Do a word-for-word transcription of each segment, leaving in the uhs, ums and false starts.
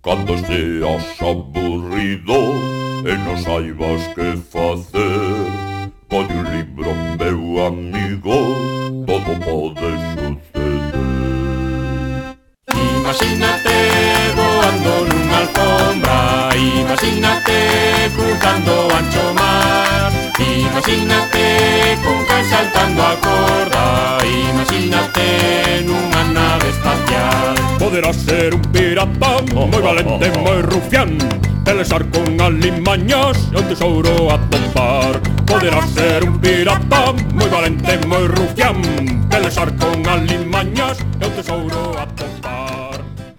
Cando esteas aburrido e non saibas que facer, colle un libro, meu amigo, todo pode suceder. Imagínate voando nunha alfombra, imagínate cruzando o ancho mar, imagínate cun can saltando a corda, imagínate nunha nave espacial. Poderás ser un pirata moi valente, moi rufián, pelexar con alimañas e un tesouro a topar. Poderás ser un pirata moi valente, moi rufián, pelexar con alimañas e un tesouro a topar.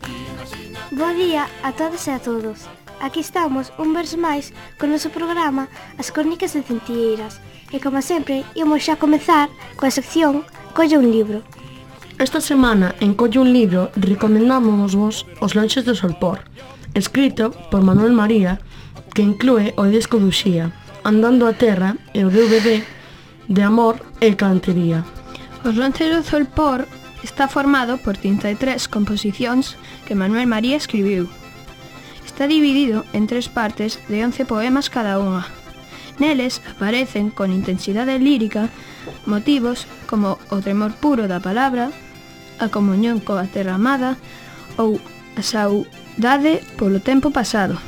Bo día a todas e a todos. Aquí estamos un vez máis con o noso programa As Crónicas de Centelleiras. E como sempre, imos xa comezar coa sección Colle un libro. Esta semana, en Colle un libro, recomendámonos Os lonxes do Solpor, escrito por Manuel María, que inclúe o disco de Uxía, Andando a Terra e o D V D de Amor e Galantería. Os lonxes do Solpor está formado por trinta e tres composicións que Manuel María escribiu. Está dividido en tres partes de once poemas cada unha. Neles aparecen con intensidade lírica motivos como o tremor puro da palabra, a comunión coa terra amada ou a saudade polo tempo pasado,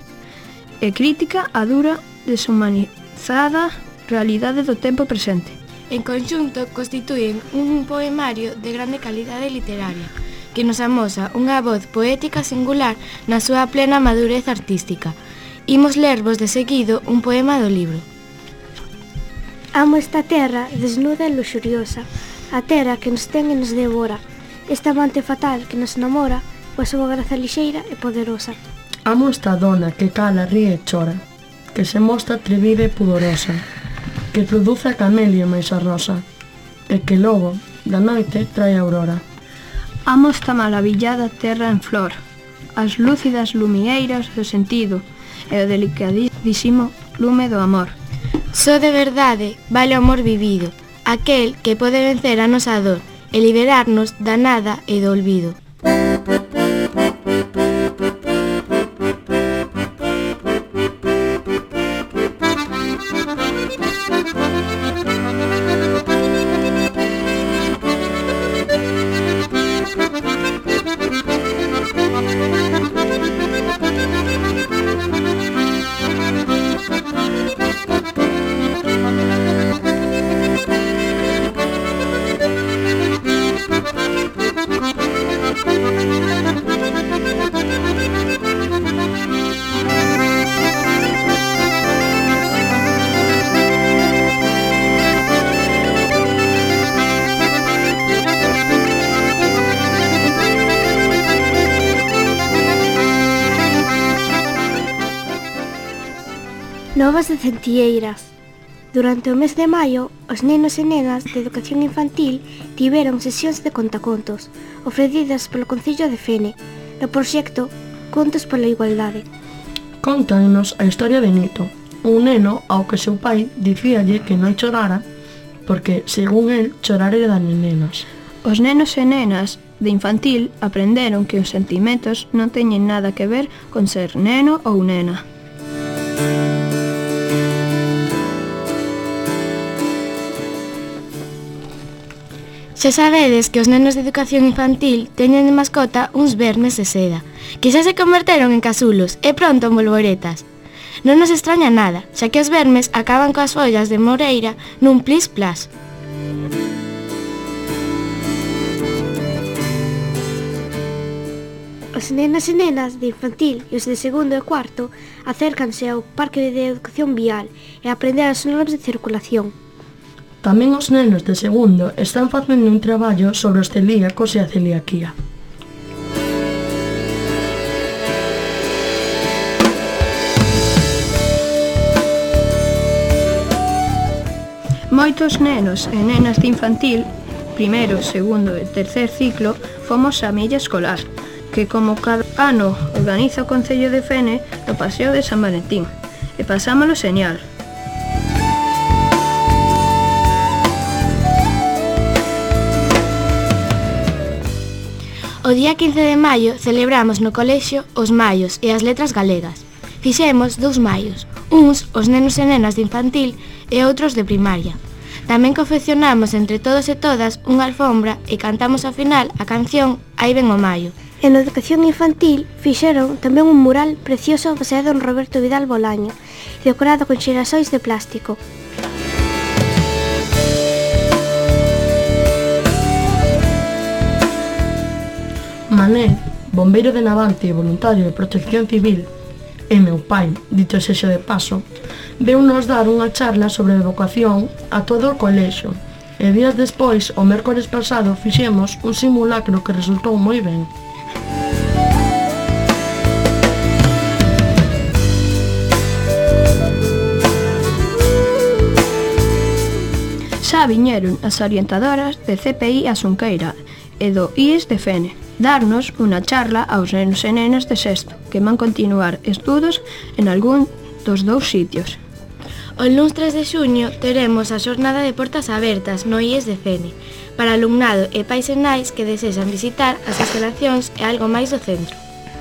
e crítica á dura, deshumanizada realidade do tempo presente. En conxunto constituen un poemario de grande calidade literaria, que nos amosa unha voz poética singular na súa plena madurez artística. Imos lervos de seguido un poema do libro. Amo esta terra desnuda e luxuriosa, a terra que nos ten e nos devora, esta amante fatal que nos namora, coa súa graza lixeira e poderosa. Amo esta dona que cala, ríe e chora, que se mostra atrevida e pudorosa, que produce a camelia máis a rosa, e que logo, da noite, trae a aurora. Amo esta maravillada terra en flor, as lúcidas lumieiras do sentido e o delicadísimo lume do amor. Só de verdade vale o amor vivido, aquel que pode vencer a nosa dor e liberarnos da nada e do olvido. Novas de Centelleiras. Durante o mes de maio, os nenos e nenas de educación infantil tiveron sesións de contacontos ofrecidas polo Concello de Fene no proxecto Contos pola Igualdade. Contanos a historia de Nito, un neno ao que seu pai dicíalle que non chorara porque, según el, chorar era de nenas. Os nenos e nenas de infantil aprenderon que os sentimentos non teñen nada que ver con ser neno ou nena. Xa sabedes que os nenos de educación infantil teñen de mascota uns vermes de seda, que xa se converteron en casulos e pronto en bolboretas. Non nos extraña nada, xa que os vermes acaban coas follas de moreira nun plis-plas. Os nenas e nenas de infantil e os de segundo e cuarto acércanse ao Parque de Educación Vial e aprender as normas de circulación. Tamén os nenos de segundo están facendo un traballo sobre os celíacos e a celiaquía. Moitos nenos e nenas de infantil, primeiro, segundo e tercer ciclo, fomos á milla escolar, que como cada ano organiza o Concello de Fene no Paseo de San Valentín, e pasámolo señal. O día quince de maio celebramos no colexio os maios e as letras galegas. Fixemos dous maios, uns os nenos e nenas de infantil e outros de primaria. Tamén confeccionamos entre todos e todas unha alfombra e cantamos ao final a canción Aí ven o maio. E na educación infantil fixeron tamén un mural precioso baseado en Roberto Vidal Bolaño, decorado con xirasois de plástico. Manel, bombeiro de Navante e voluntario de protección civil, e meu pai, dito sexa de paso, veu-nos dar unha charla sobre vocación a todo o colexio, e días despois, o mércores pasado, fixemos un simulacro que resultou moi ben. Xa viñeron as orientadoras de C P I a Xunqueira e do I E S de Fene darnos unha charla aos nenos e nenas de sexto que van continuar estudos en algún dos dous sitios. O luns tres de xuño teremos a xornada de portas abertas no I E S de Fene para alumnado e pais e nais que desexan visitar as instalacións e algo máis do centro.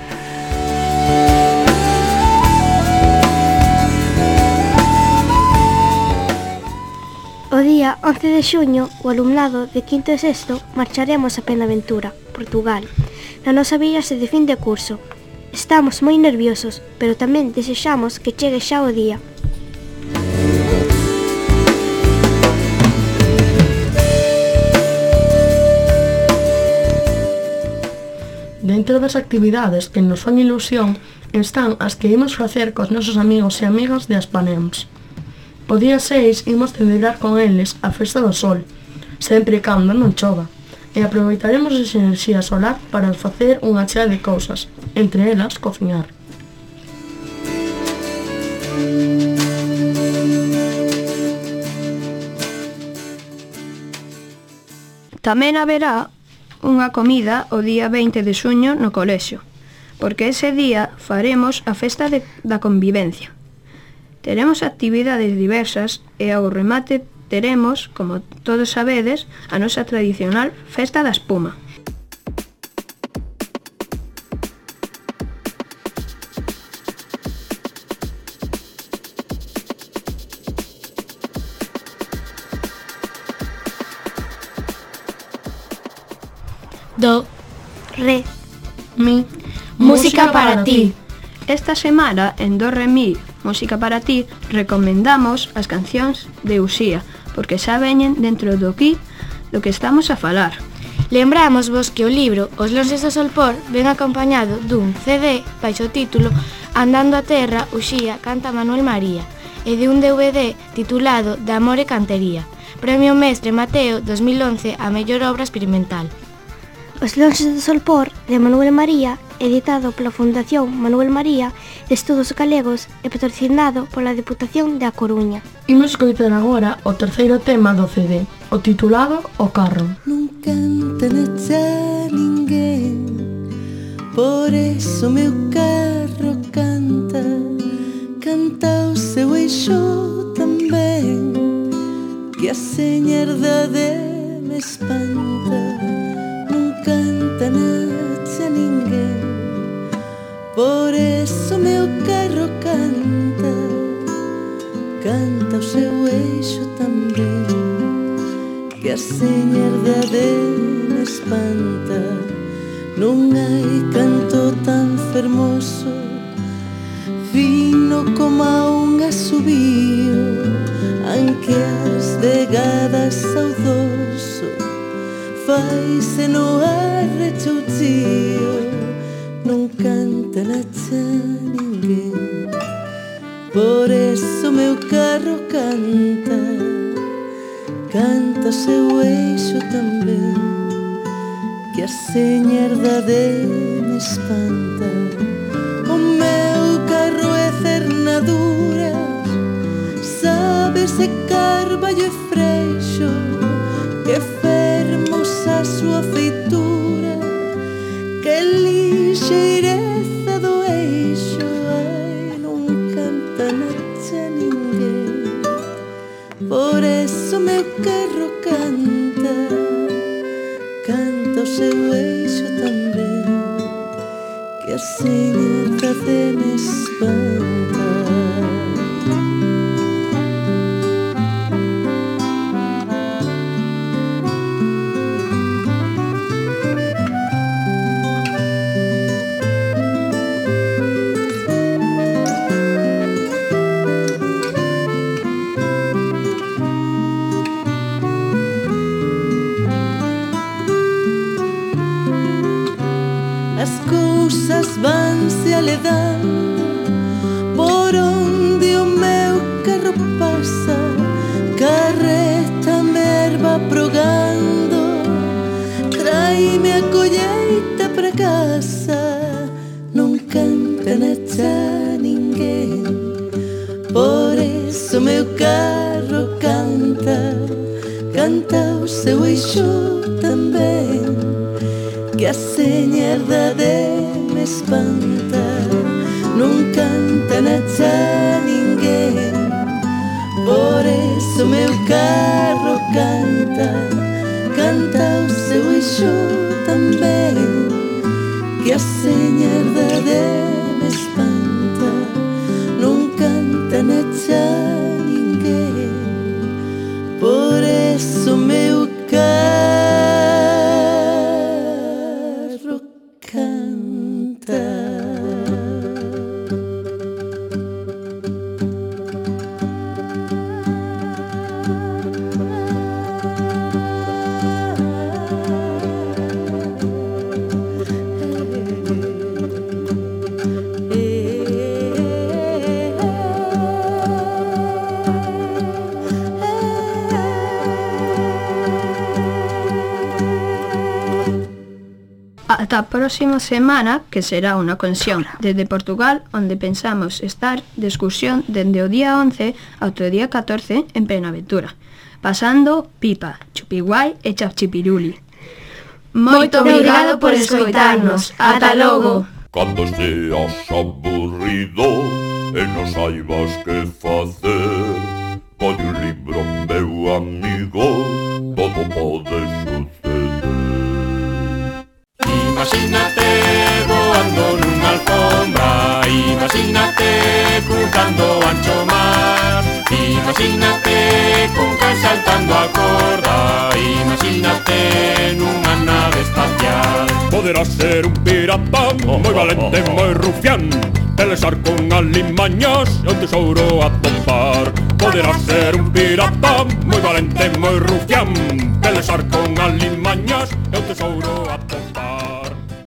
O día once de xuño, o alumnado de quinto e sexto marcharemos a Penaventura, Portugal, na nosa viaxe de fin de curso. Estamos moi nerviosos, pero tamén desexamos que chegue xa o día. Dentro das actividades que nos fan ilusión están as que imos facer cos nosos amigos e amigas de Aspanems. O día seis imos celebrar con eles a Festa do Sol, sempre e cando non chova, e aproveitaremos esa enerxía solar para facer unha chea de cousas, entre elas cociñar. Tamén haberá unha comida o día veinte de xuño no colexio, porque ese día faremos a festa de, da convivencia. Teremos actividades diversas e ao remate teremos, como todos sabedes, a nosa tradicional festa da espuma. Do, Re, Mi, música para ti. Esta semana, en Do Re Mi, Música para ti, recomendamos as cancións de Uxía, porque xa veñen dentro do que do que estamos a falar. Lembramos vos que o libro Os lonxes do Solpor ven acompañado dun C D baixo o título Andando a terra, Uxía canta Manuel María e de un D V D titulado De amor e cantería, Premio Mestre Mateo dos mil once a mellor obra experimental. Os lonxes do Solpor, de Manuel María, editado pola Fundación Manuel María de Estudos Galegos e patrocinado pola Deputación de A Coruña. Imos escoitar agora o terceiro tema do C D, o titulado O carro. Non canta na xa ninguén, por eso meu carro canta, canta o seu eixo tamén, que a señerdade me espanta. Non canta na xa ninguén, por eso meu carro canta, canta o seu eixo tamén, que a señerdade me espanta. Non hai canto tan fermoso, fino como a un asubío, anque as vegadas saudoso faise no arrechouchío. Non canta na xa ninguén, por eso meu carro canta, canta o seu eixo tamén, que a señerdade me espanta. O meu carro é cernaduras, sábese carballo e freixo, que fermosa a súa feitura, que lixeireza do eixo. Ai, non canta na xa ninguén, por eso meu carro canta, canta o seu eixo tamén, valedando por onde o meu carro pasa, carreta merva progando, traime a colleita pra casa, non canta na xa ninguén, por eso meu carro canta, canta o seu eixo tamén, que a seña herdade me espanta, non canta na xa ninguén, por eso meu carro canta, canta o seu eixo tamén, que a seña herdade me espanta, non canta na xa ninguén, por eso meu carro canta. Ata a próxima semana, que será unha conexión desde Portugal, onde pensamos estar de excursión dende o día once ao o día catorce en Penaventura, pasando pipa, chupiguai e chapchipiruli. Moito obrigado por escoitarnos. Ata logo. Cando esteas aburrido e non saibas que facer, colle un libro, meu amigo, todo pode suceder. Imagínate voando nunha alfombra, imagínate cruzando o ancho mar, imagínate cun can saltando a corda, imagínate nunha nave espacial. Poderás ser un pirata moi valente, moi rufián, pelexar con alimañas e o tesouro a topar. Poderás ser un pirata moi valente, moi rufián, pelexar con alimañas e o tesouro a topar.